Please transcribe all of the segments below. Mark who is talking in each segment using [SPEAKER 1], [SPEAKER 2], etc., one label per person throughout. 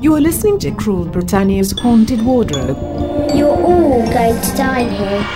[SPEAKER 1] You are listening to Cruel Britannia's Haunted Wardrobe.
[SPEAKER 2] You're all going to die here.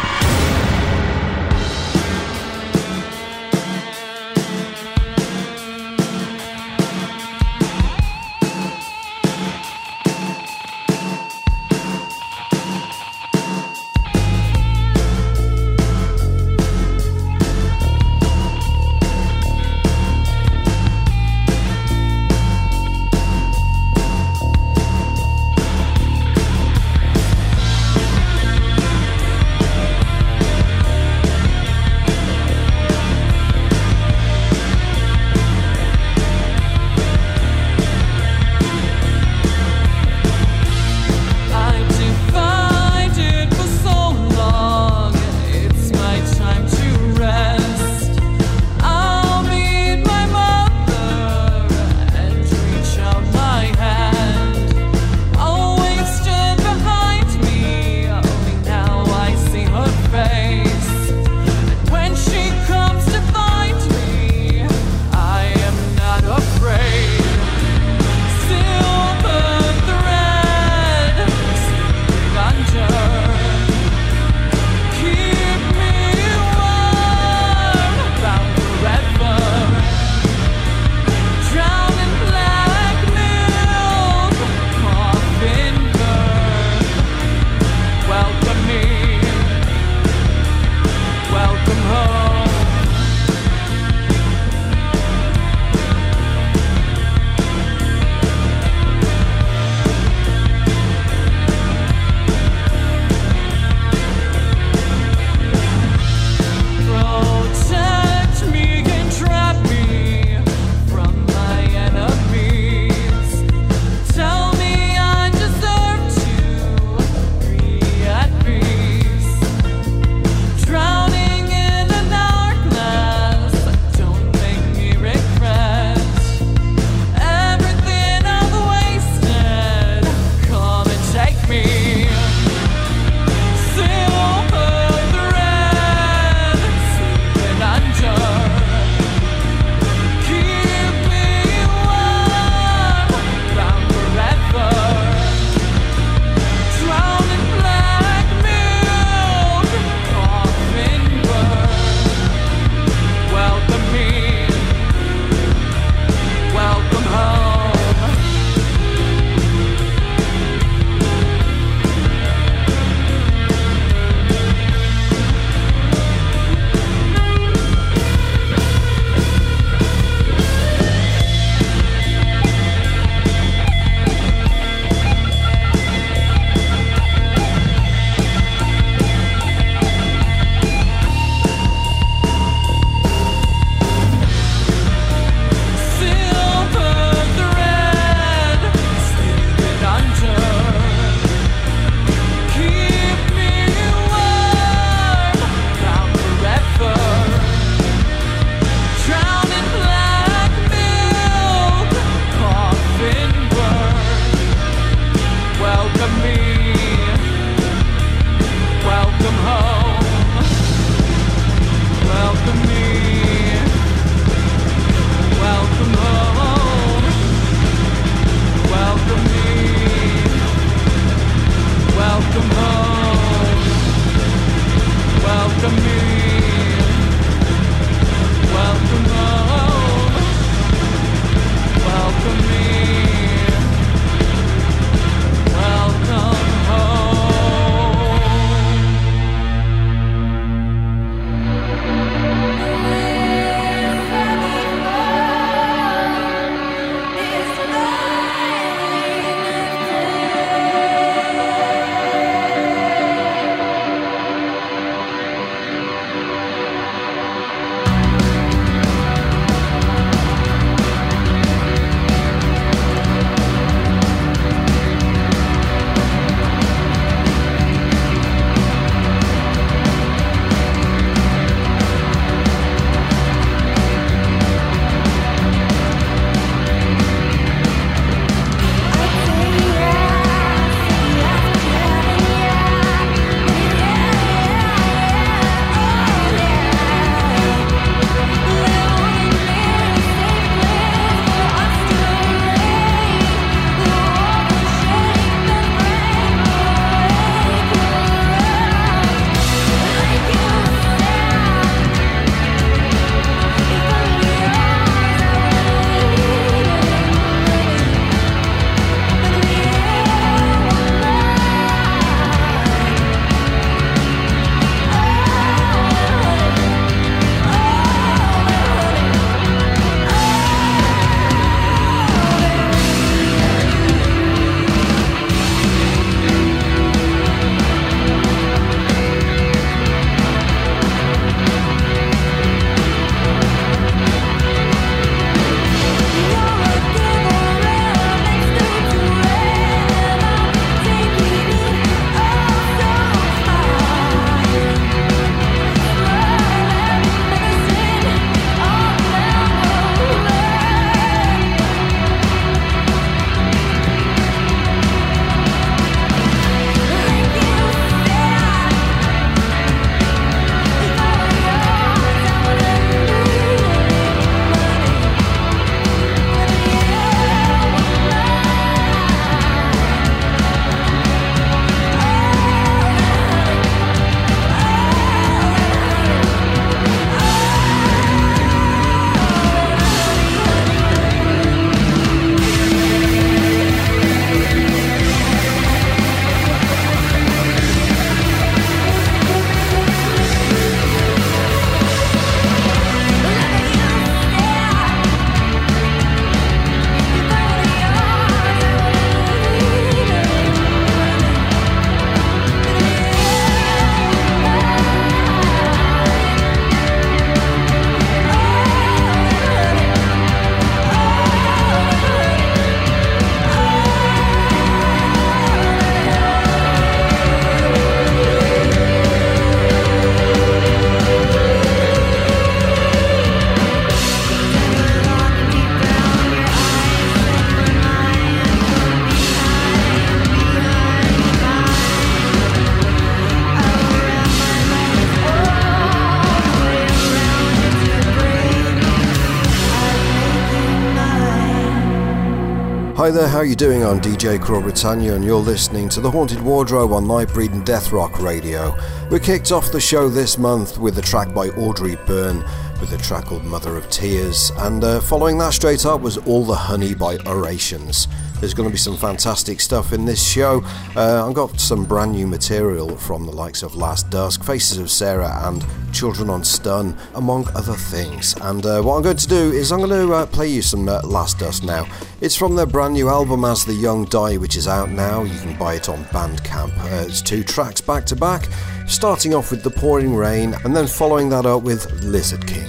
[SPEAKER 3] Hi there, how you doing? I'm DJ Cruel Britannia and you're listening to The Haunted Wardrobe on Nightbreed and Death Rock Radio. We kicked off the show this month with a track by Audrey Byrne with a track called Mother of Tears, and following that straight up was All the Honey by Orations. There's going to be some fantastic stuff in this show. I've got some brand new material from the likes of Last Dusk, Faces of Sarah and Children on Stun, among other things. And what I'm going to do is I'm going to play you some Last Dusk now. It's from their brand new album As the Young Die, which is out now. You can buy it on Bandcamp. It's 2 tracks back to back, starting off with The Pouring Rain and then following that up with Lizard King.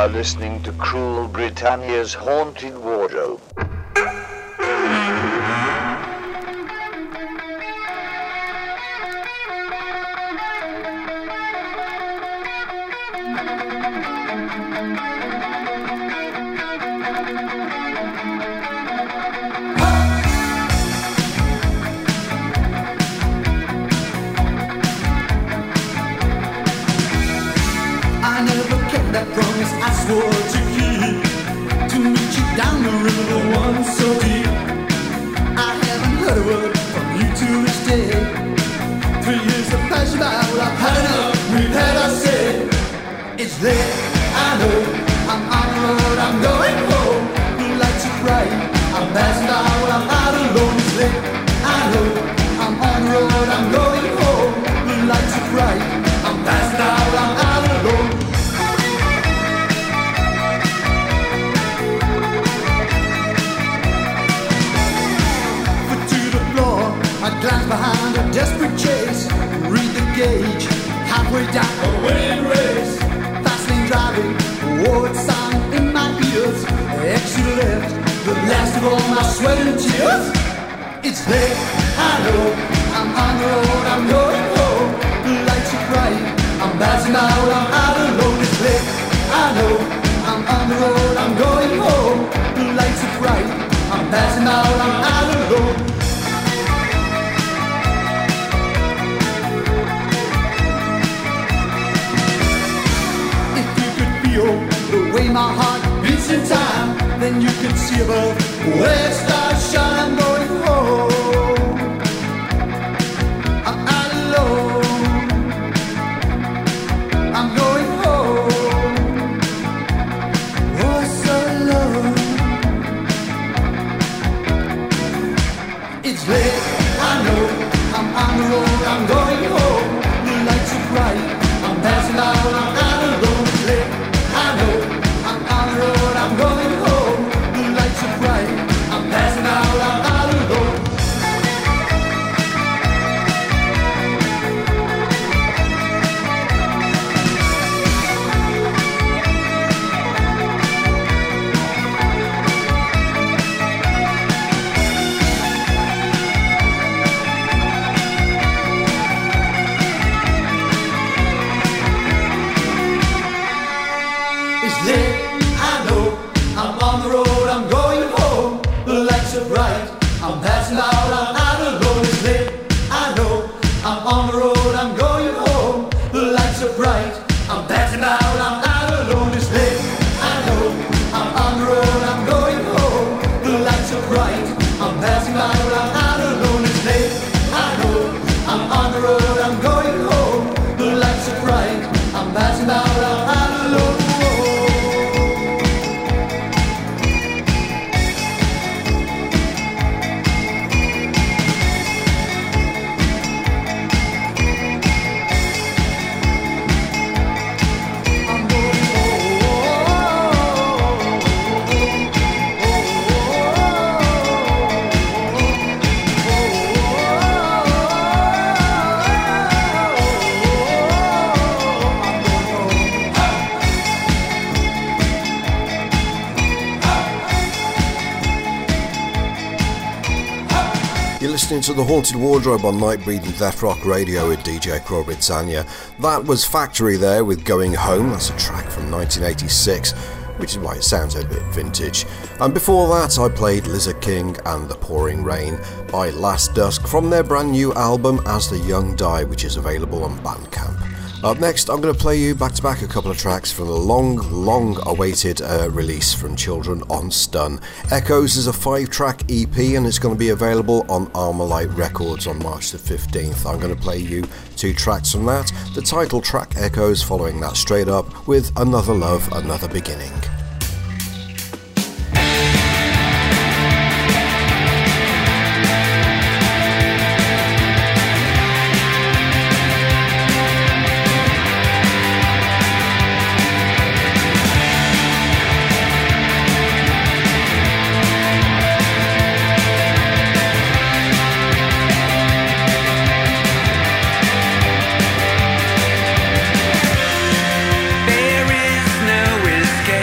[SPEAKER 4] are listening to Cruel Britannia's Haunted Wardrobe.
[SPEAKER 5] That promise I swore to keep, to meet you down the river, one so deep. I haven't heard a word from you to this day. 3 years have passed by, well I've had enough, we've had our say. It's late, I know, I'm on the road, I'm going home. The lights are bright, I'm passing by, well I'm out alone. It's late, I know, I'm on the road, I'm going home. The lights are bright, I'm passing by, well I'm out alone. I glance behind a desperate chase, read the gauge, halfway down a winning race. Fast lane driving, word sound in my ears. Exit left, the last of all my sweat and tears. It's late, I know, I'm on the road, I'm going home. The lights are bright, I'm passing out, I'm out alone. It's late, I know, I'm on the road, I'm going home. The lights are bright, I'm passing out, I'm out alone. The way my heart beats in time, then you can see above where stars shine. I'm going home, I'm out alone. I'm going home, oh so alone. It's late, I know, I'm on the road, I'm going home. The lights are bright, I'm passing out, I'm out alone. It's late, I know, I'm on the road, I'm going home. The lights are bright, I'm passing out, I'm out alone. It's late, I know, I'm on the road, I'm going home. The lights are bright, I'm passing out, I'm out alone. It's late, I know, I'm on the road, I'm going home. The lights are bright, I'm passing out, I'm out alone. It's late, I know, I'm on the road, I'm going home. The lights are bright, I'm passing out, I'm out alone. It's late, I know, I'm on the road, I'm going home. The lights are bright, I'm passing out, I'm out alone.
[SPEAKER 3] Listening to the Haunted Wardrobe on Nightbreed and Death Rock Radio with DJ Cruel Britannia. That was Factory there with Going Home. That's a track from 1986, which is why it sounds a bit vintage. And before that I played Lizard King and The Pouring Rain by Last Dusk from their brand new album As the Young Die, which is available on Bandcamp. Up next, I'm going to play you back-to-back a couple of tracks from the long-awaited release from Children on Stun. Echoes is a 5-track EP and it's going to be available on Armorlight Records on March the 15th. I'm going to play you 2 tracks from that. The title track, Echoes, following that straight up with Another Love, Another Beginning.
[SPEAKER 6] There is no escape.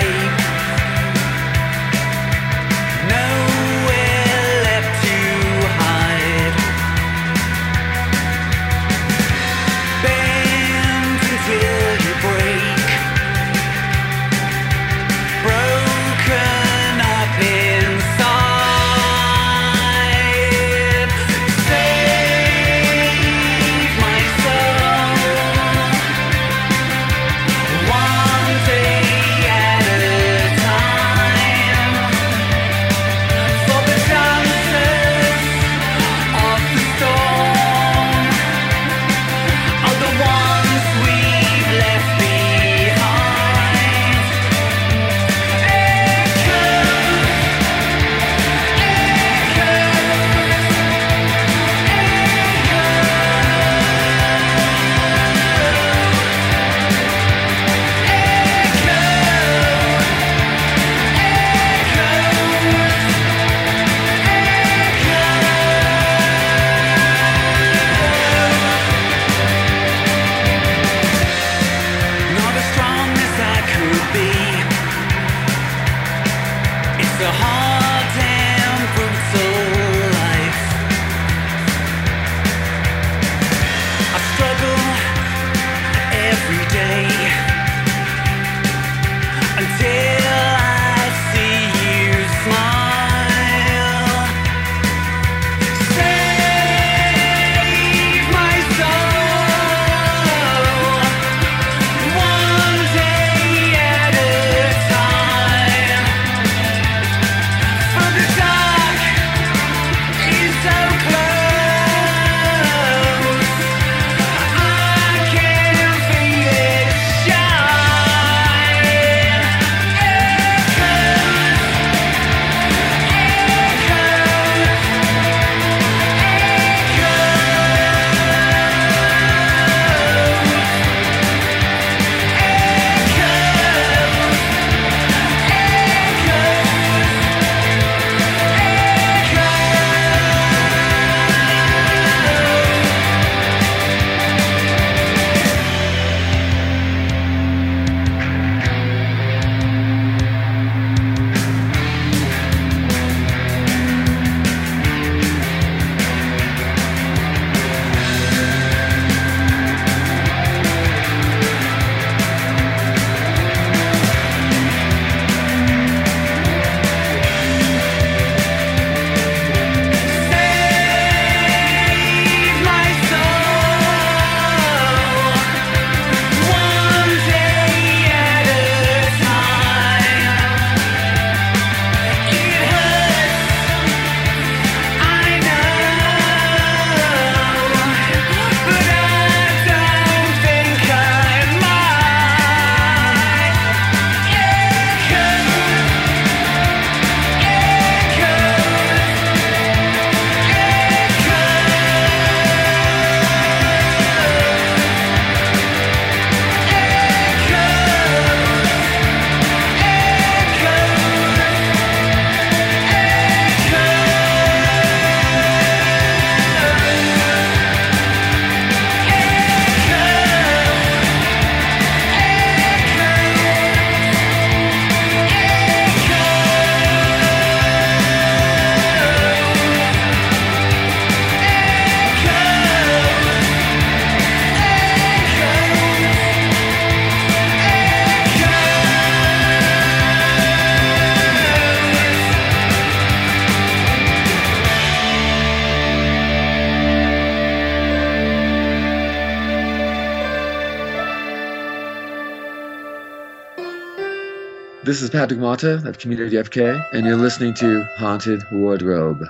[SPEAKER 6] This is Patrick Mata of Community FK, and you're listening to Haunted Wardrobe.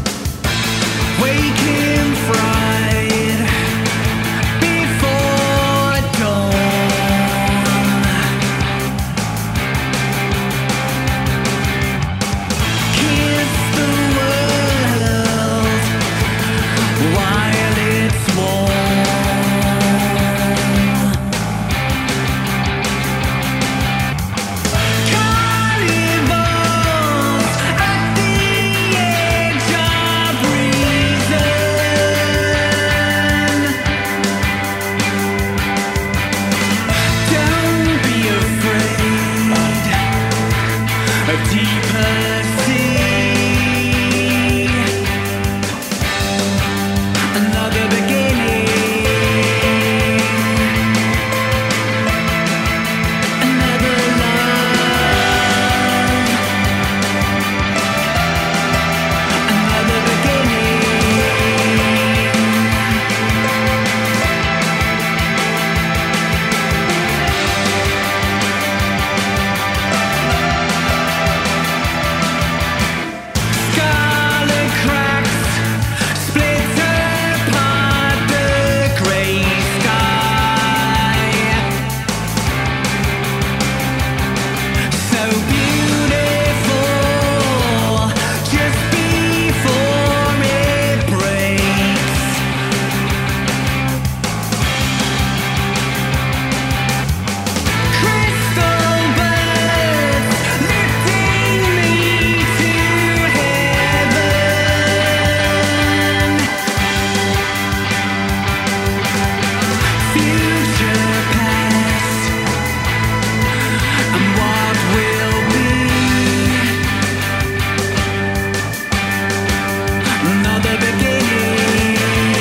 [SPEAKER 5] Waking fright before dawn. Kiss the world while it's warm. Carnivals at the edge of reason. Don't be afraid of deeper sea. Another beginning, another love, another scarlet cracks split apart the grey sky. So beautiful just before it breaks. Crystal birds lifting me to heaven. Future past and what will be. Another beginning,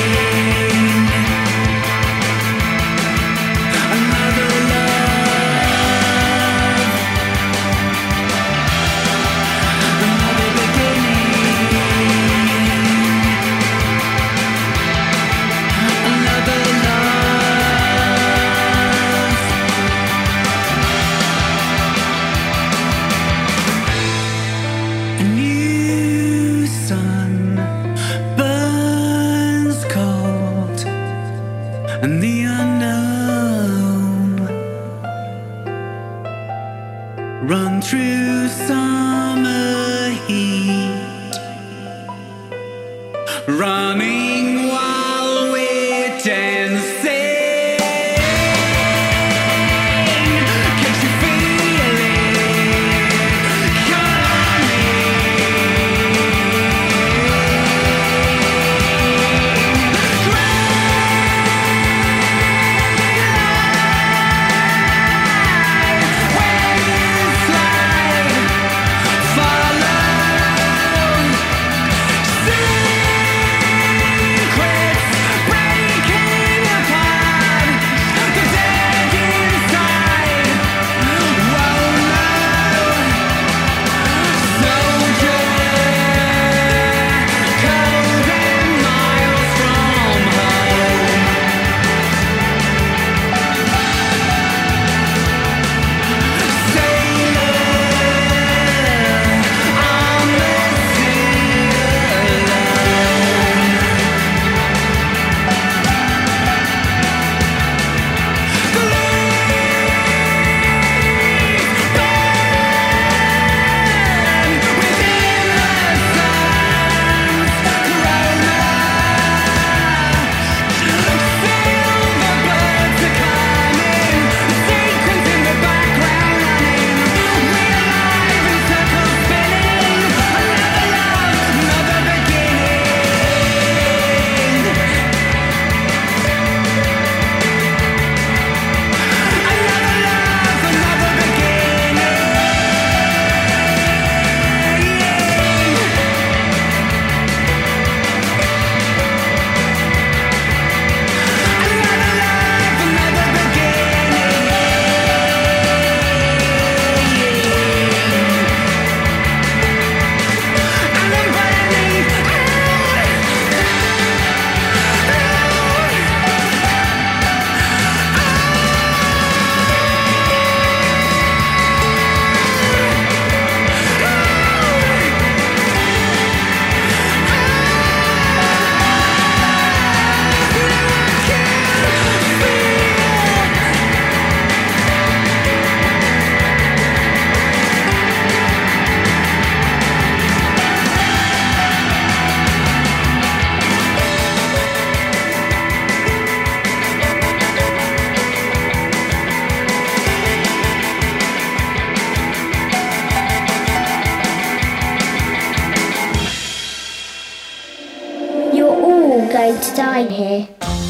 [SPEAKER 5] another love, another beginning, another love. A new sun burns cold, and the unknown run through summer heat, running while we're dancing. Can't you feel it Follow, see.
[SPEAKER 2] style here.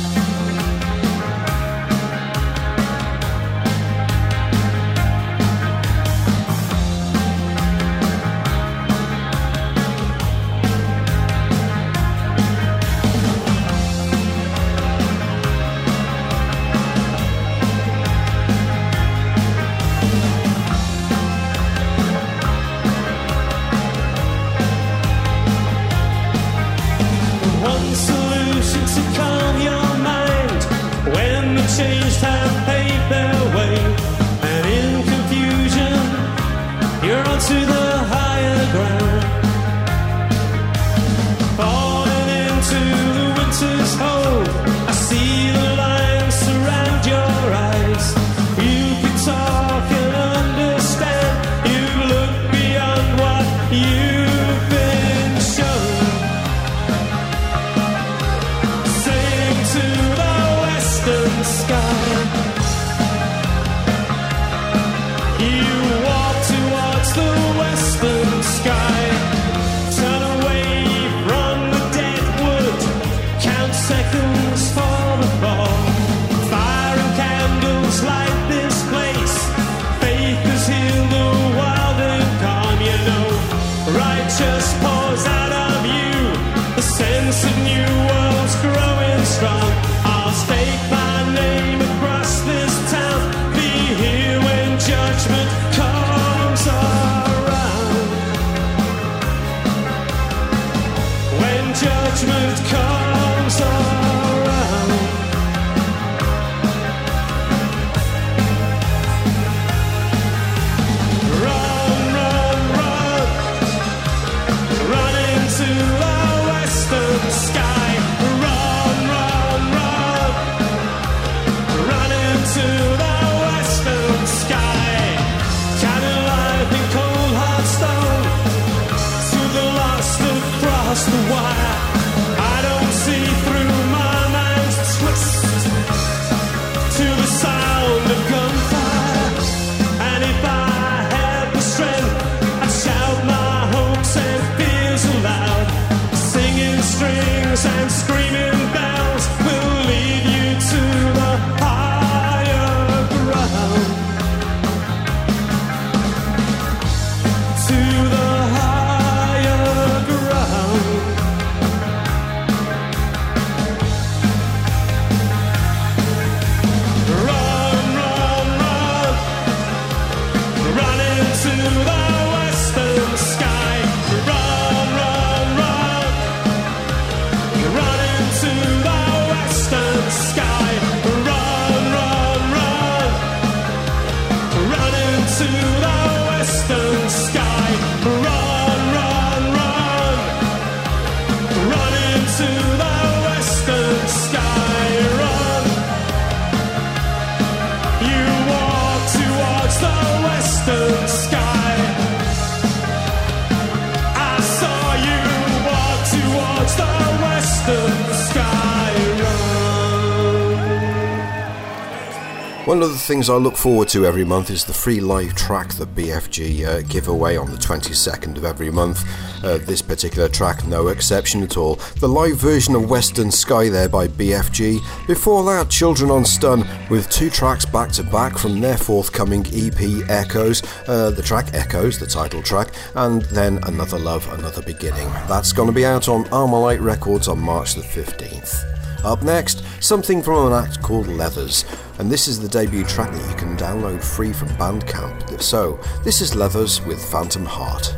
[SPEAKER 3] One of the things I look forward to every month is the free live track that BFG give away on the 22nd of every month. This particular track, no exception at all. The live version of Western Sky there by BFG. Before that, Children on Stun with 2 tracks back to back from their forthcoming EP Echoes. The track Echoes, the title track, and then Another Love, Another Beginning. That's going to be out on Armalite Records on March the 15th. Up next, something from an act called Leathers, and this is the debut track that you can download free from Bandcamp. So, this is Leathers with Phantom Heart.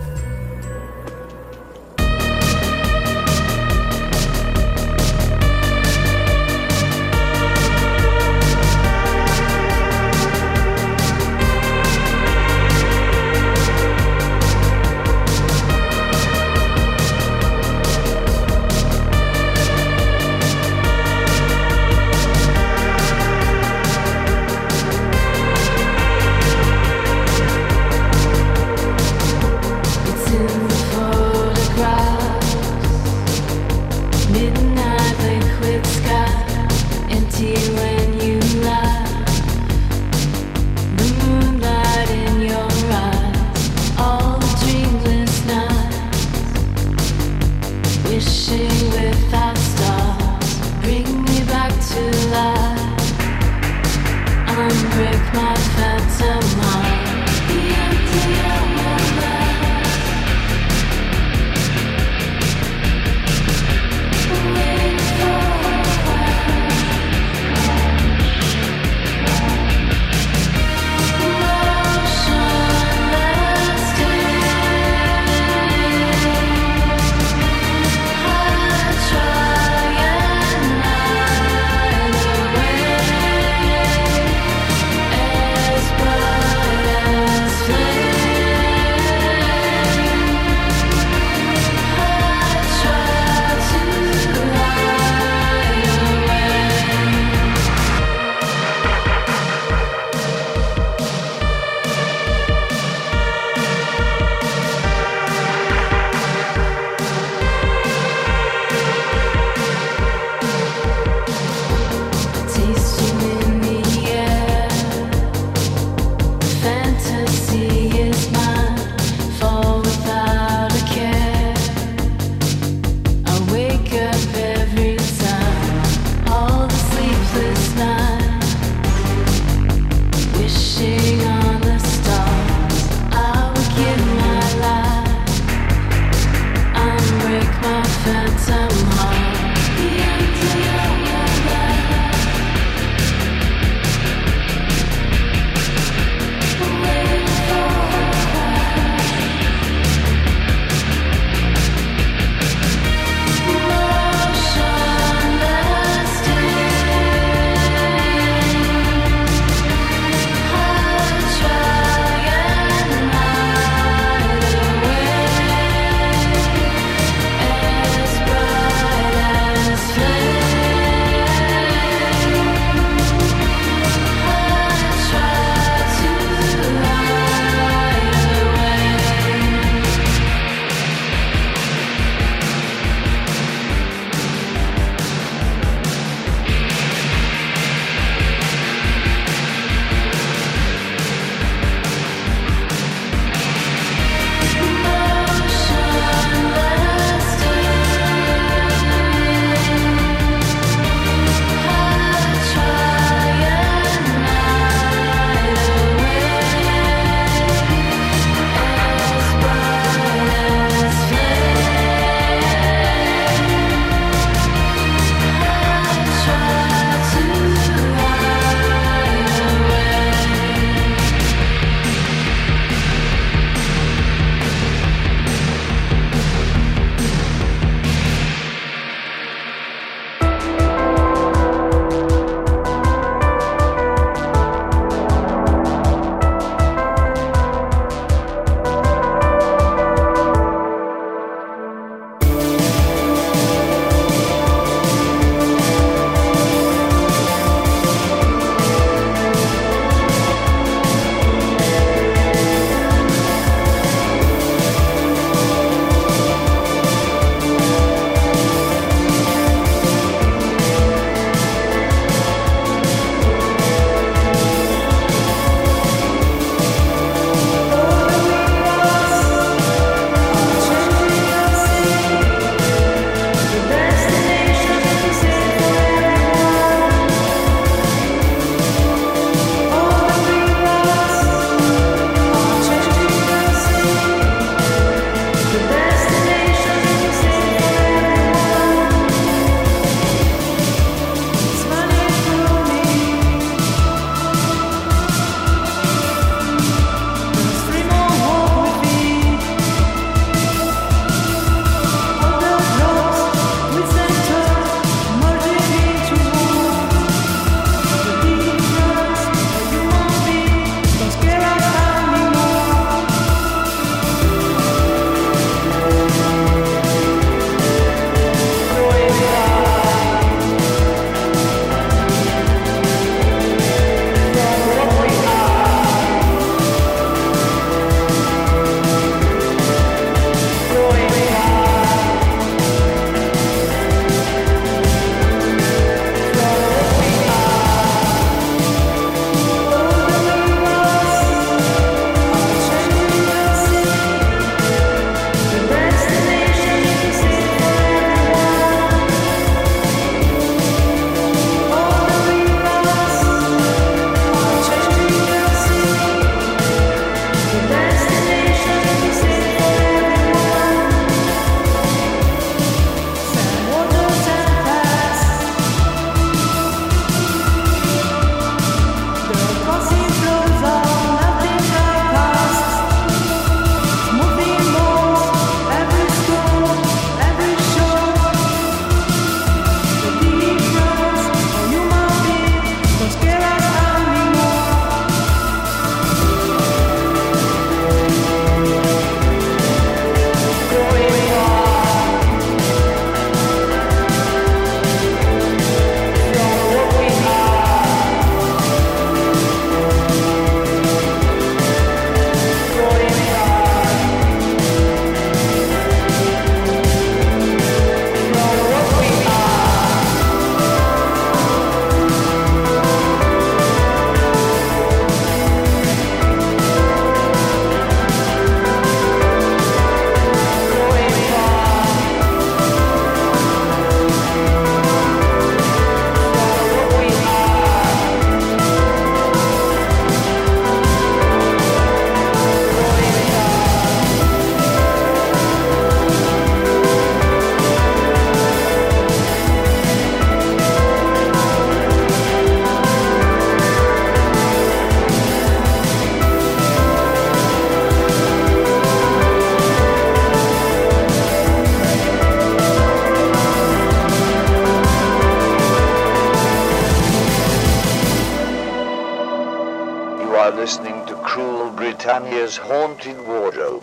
[SPEAKER 4] are listening to Cruel Britannia's Haunted Wardrobe.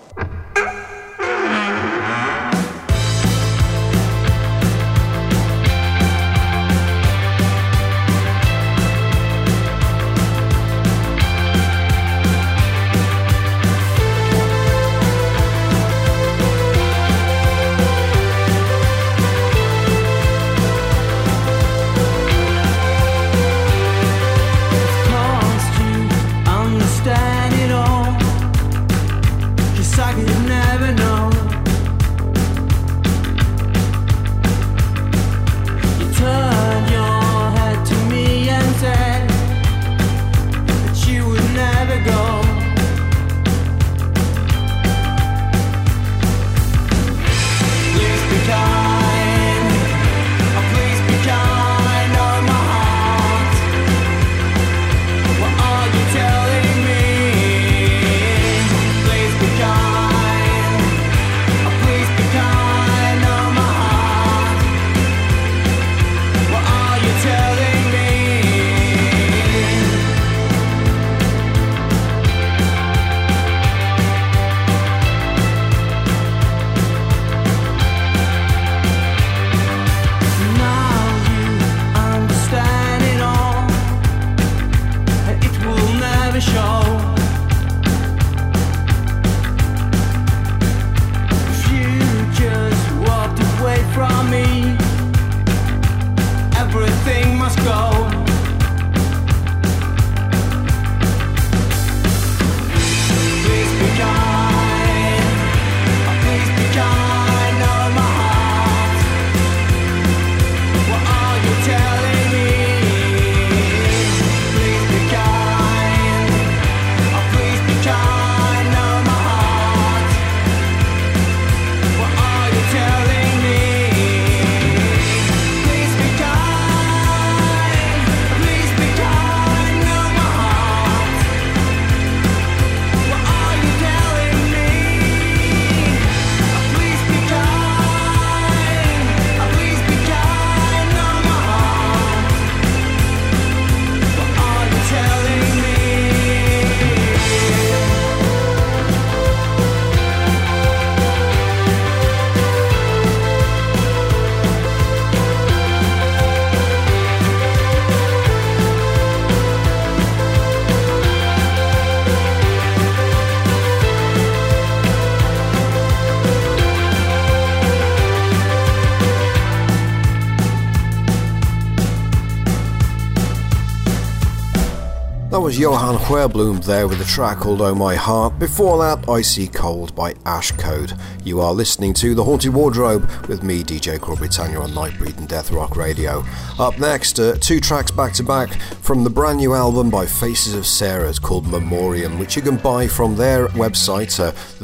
[SPEAKER 3] That was Johan Huerblum there with a track called Oh My Heart. Before that, Icy Cold by Ash Code. You are listening to The Haunted Wardrobe with me, DJ Cruel Britannia, on Nightbreed and Death Rock Radio. Up next, two tracks back to back from the brand new album by Faces of Sarah. It's called Memoriam, which you can buy from their website,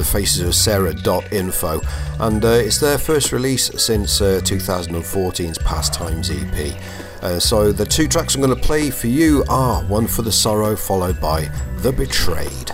[SPEAKER 3] thefacesofsarah.info. And it's their first release since 2014's Pastimes EP. So the two tracks I'm going to play for you are One for the Sorrow, followed by The Betrayed.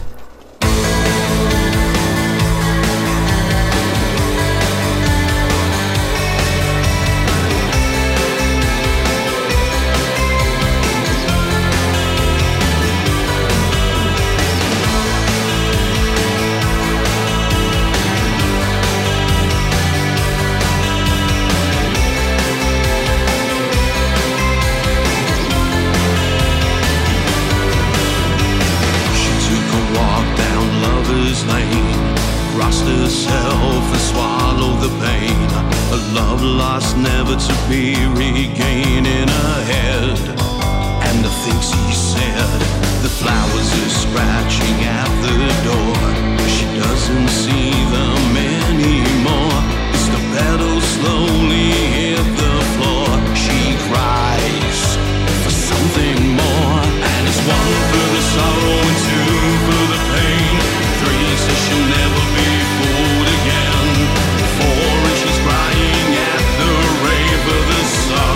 [SPEAKER 7] Never to be regained in her head. And the things he said, the flowers are scratching at the door. She doesn't see them anymore. As the petals slowly hit the floor, she cries for something more. And it's one for the sorrow and two for the pain. Three says she'll never be fooled again. Four and she's crying at the rave of the sun.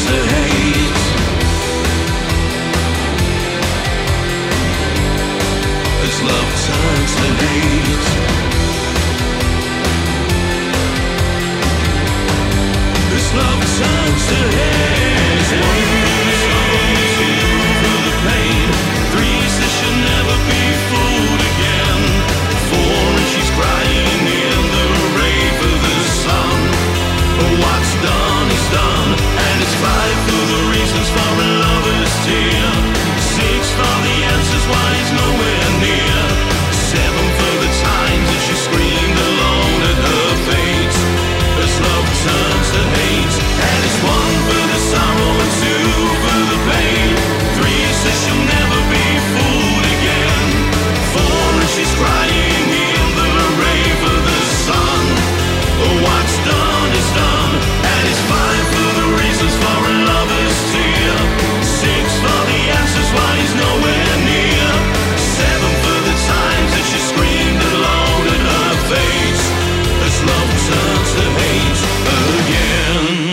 [SPEAKER 7] to hate, as love turns to hate, as love turns to hate. One for the pain, three says she'll never be fooled again, four and she's crying in the rave of the sun. What's done is done, and it's five for the reasons for a lover's tear, six for the answers why he's nowhere near, seven for the times that she screamed alone at her fate, as love turns to hate, and it's one for the sorrow and two for the pain, three says she'll never be fooled again, four and she's crying in the rave of the sun. What's done is done, and it's five for the reasons for a lover's tear, six for the answers why he's nowhere near, seven for the times that she screamed alone at her face, as love turns to hate again.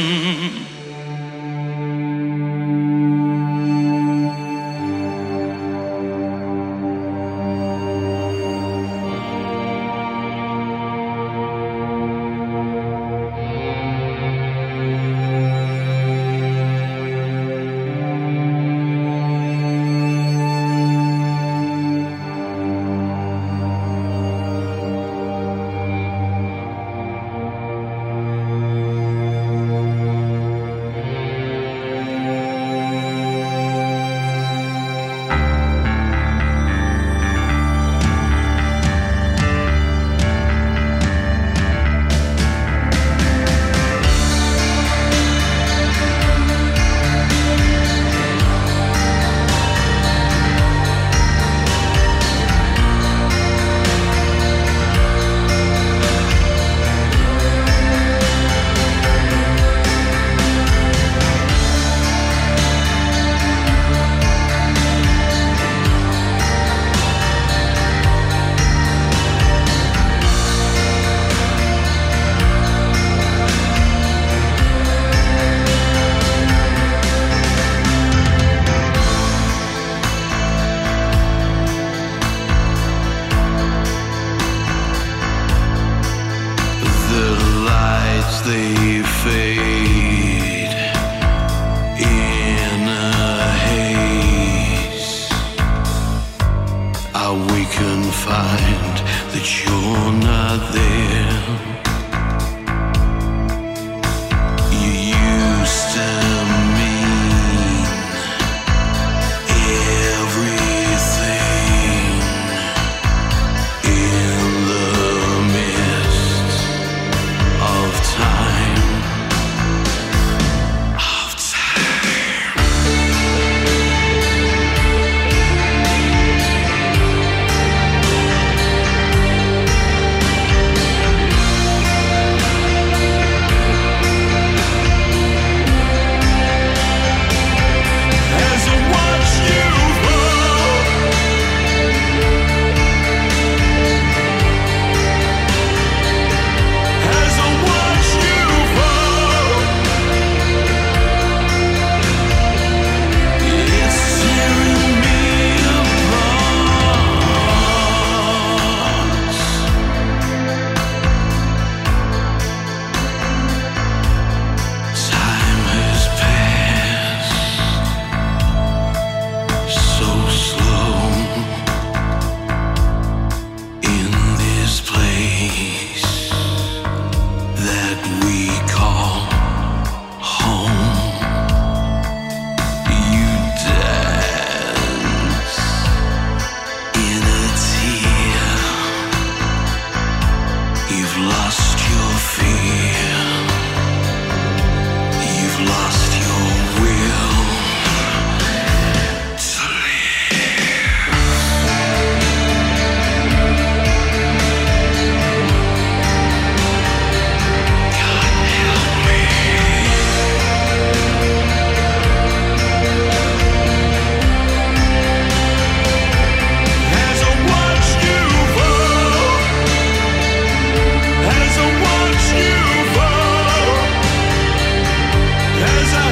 [SPEAKER 5] As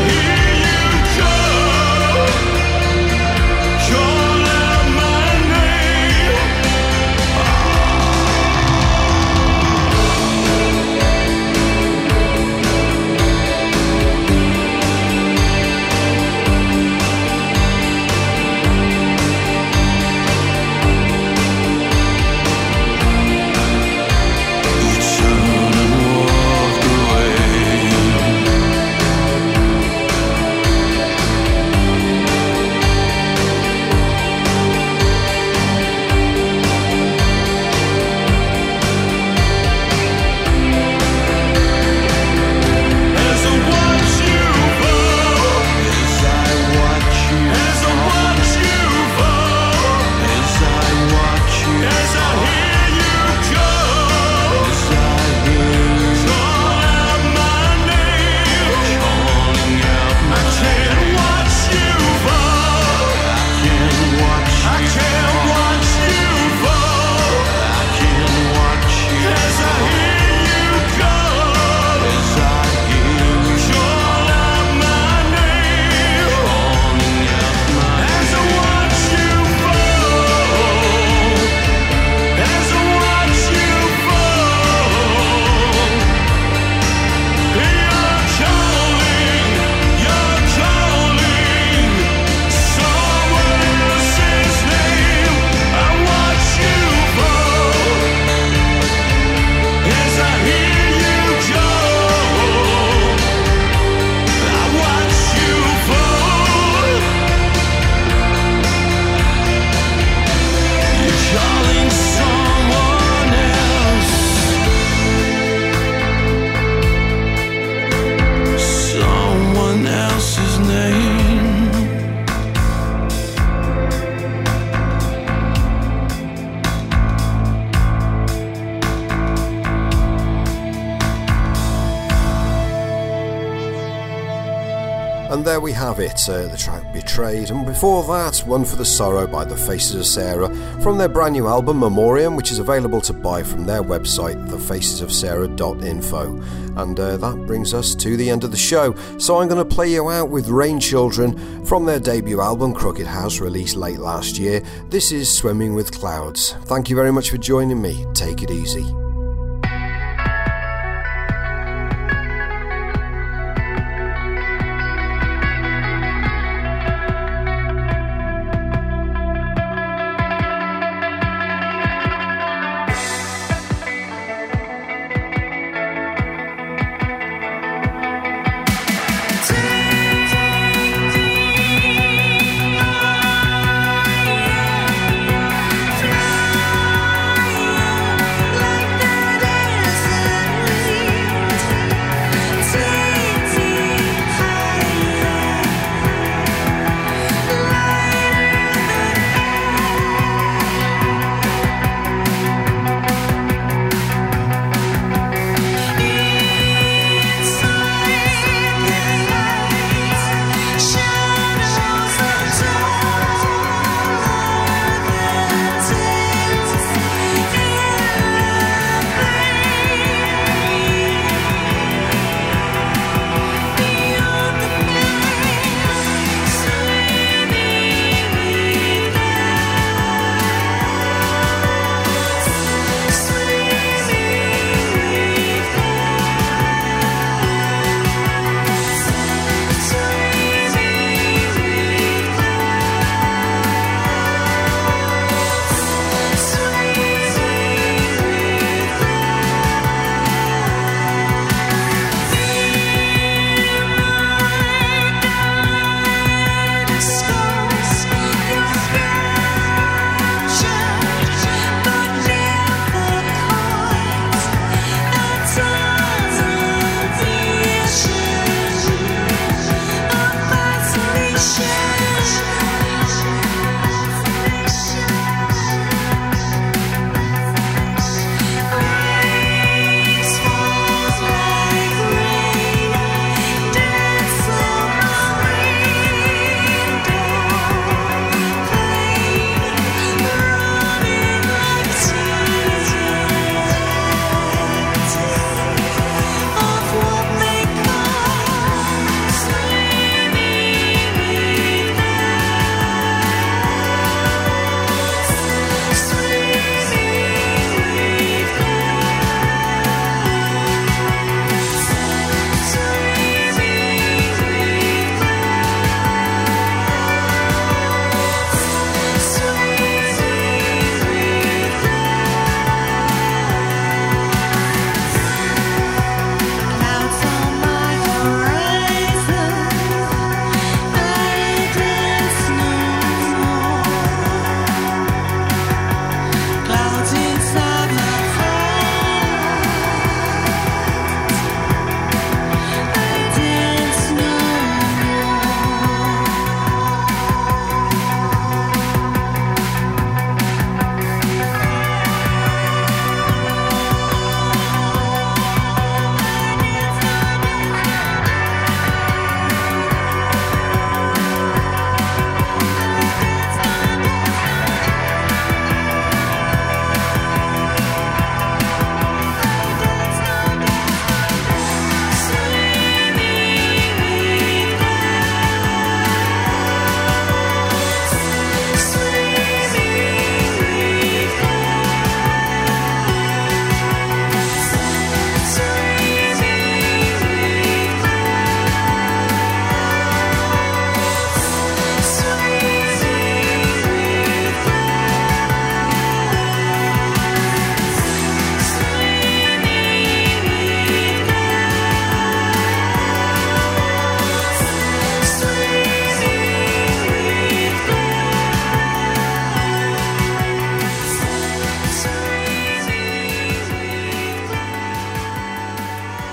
[SPEAKER 3] And there we have it, the track Betrayed, and before that, One for the Sorrow by the Faces of Sarah from their brand new album Memoriam, which is available to buy from their website, thefacesofsarah.info. And that brings us to the end of the show, so I'm going to play you out with Rain Children from their debut album Crooked House, released late last year. This is Swimming with Clouds. Thank you very much for joining me. Take it easy.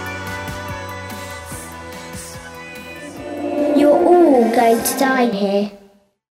[SPEAKER 2] Going to die here.